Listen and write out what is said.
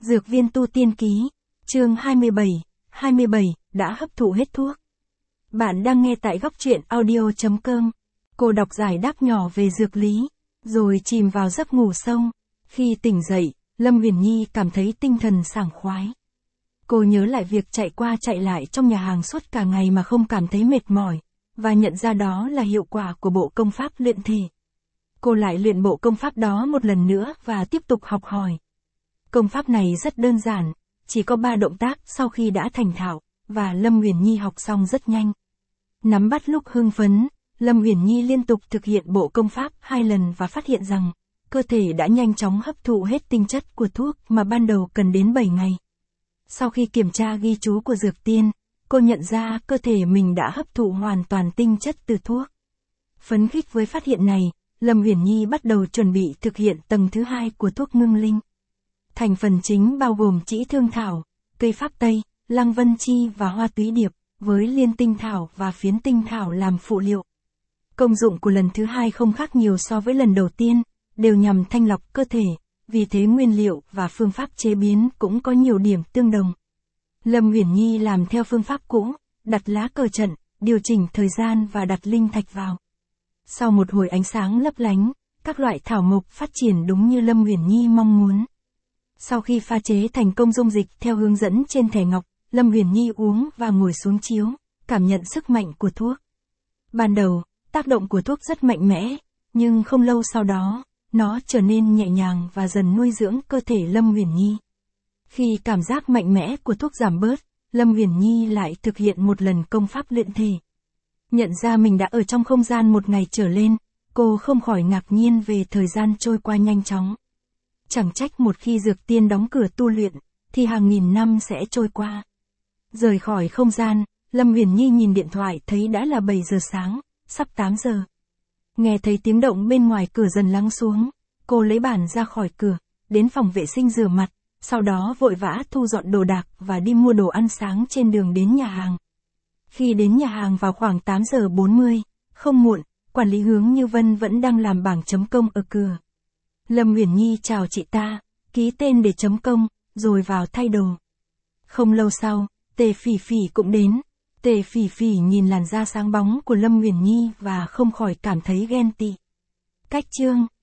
Dược viên tu tiên ký, chương 27, đã hấp thụ hết thuốc. Bạn đang nghe tại góc truyện audio.com. Cô đọc giải đáp nhỏ về dược lý, rồi chìm vào giấc ngủ sâu. Khi tỉnh dậy, Lâm Huyền Nhi cảm thấy tinh thần sảng khoái. Cô nhớ lại việc chạy qua chạy lại trong nhà hàng suốt cả ngày mà không cảm thấy mệt mỏi, và nhận ra đó là hiệu quả của bộ công pháp luyện thể. Cô lại luyện bộ công pháp đó một lần nữa và tiếp tục học hỏi. Công pháp này rất đơn giản, chỉ có 3 động tác sau khi đã thành thạo, và Lâm Huyền Nhi học xong rất nhanh. Nắm bắt lúc hưng phấn, Lâm Huyền Nhi liên tục thực hiện bộ công pháp 2 lần và phát hiện rằng, cơ thể đã nhanh chóng hấp thụ hết tinh chất của thuốc mà ban đầu cần đến 7 ngày. Sau khi kiểm tra ghi chú của dược tiên, cô nhận ra cơ thể mình đã hấp thụ hoàn toàn tinh chất từ thuốc. Phấn khích với phát hiện này, Lâm Huyền Nhi bắt đầu chuẩn bị thực hiện tầng thứ 2 của thuốc ngưng linh. Thành phần chính bao gồm trĩ thương thảo, cây pháp tây, lăng vân chi và hoa túy điệp, với liên tinh thảo và phiến tinh thảo làm phụ liệu. Công dụng của lần thứ 2 không khác nhiều so với lần đầu tiên, đều nhằm thanh lọc cơ thể, vì thế nguyên liệu và phương pháp chế biến cũng có nhiều điểm tương đồng. Lâm Huyền Nhi làm theo phương pháp cũ, đặt lá cờ trận, điều chỉnh thời gian và đặt linh thạch vào. Sau một hồi ánh sáng lấp lánh, các loại thảo mộc phát triển đúng như Lâm Huyền Nhi mong muốn. Sau khi pha chế thành công dung dịch theo hướng dẫn trên thẻ ngọc, Lâm Huyền Nhi uống và ngồi xuống chiếu, cảm nhận sức mạnh của thuốc. Ban đầu, tác động của thuốc rất mạnh mẽ, nhưng không lâu sau đó, nó trở nên nhẹ nhàng và dần nuôi dưỡng cơ thể Lâm Huyền Nhi. Khi cảm giác mạnh mẽ của thuốc giảm bớt, Lâm Huyền Nhi lại thực hiện một lần công pháp luyện thể. Nhận ra mình đã ở trong không gian một ngày trở lên, cô không khỏi ngạc nhiên về thời gian trôi qua nhanh chóng. Chẳng trách một khi dược tiên đóng cửa tu luyện, thì hàng nghìn năm sẽ trôi qua. Rời khỏi không gian, Lâm Huyền Nhi nhìn điện thoại thấy đã là 7 giờ sáng, sắp 8 giờ. Nghe thấy tiếng động bên ngoài cửa dần lắng xuống, cô lấy bàn ra khỏi cửa, đến phòng vệ sinh rửa mặt, sau đó vội vã thu dọn đồ đạc và đi mua đồ ăn sáng trên đường đến nhà hàng. Khi đến nhà hàng vào khoảng 8 giờ 40, không muộn, quản lý Hướng Như Vân vẫn đang làm bảng chấm công ở cửa. Lâm Huyền Nhi chào chị ta, ký tên để chấm công, rồi vào thay đồ. Không lâu sau, Tề Phỉ Phỉ cũng đến. Tề Phỉ Phỉ nhìn làn da sáng bóng của Lâm Huyền Nhi và không khỏi cảm thấy ghen tị. Cách chương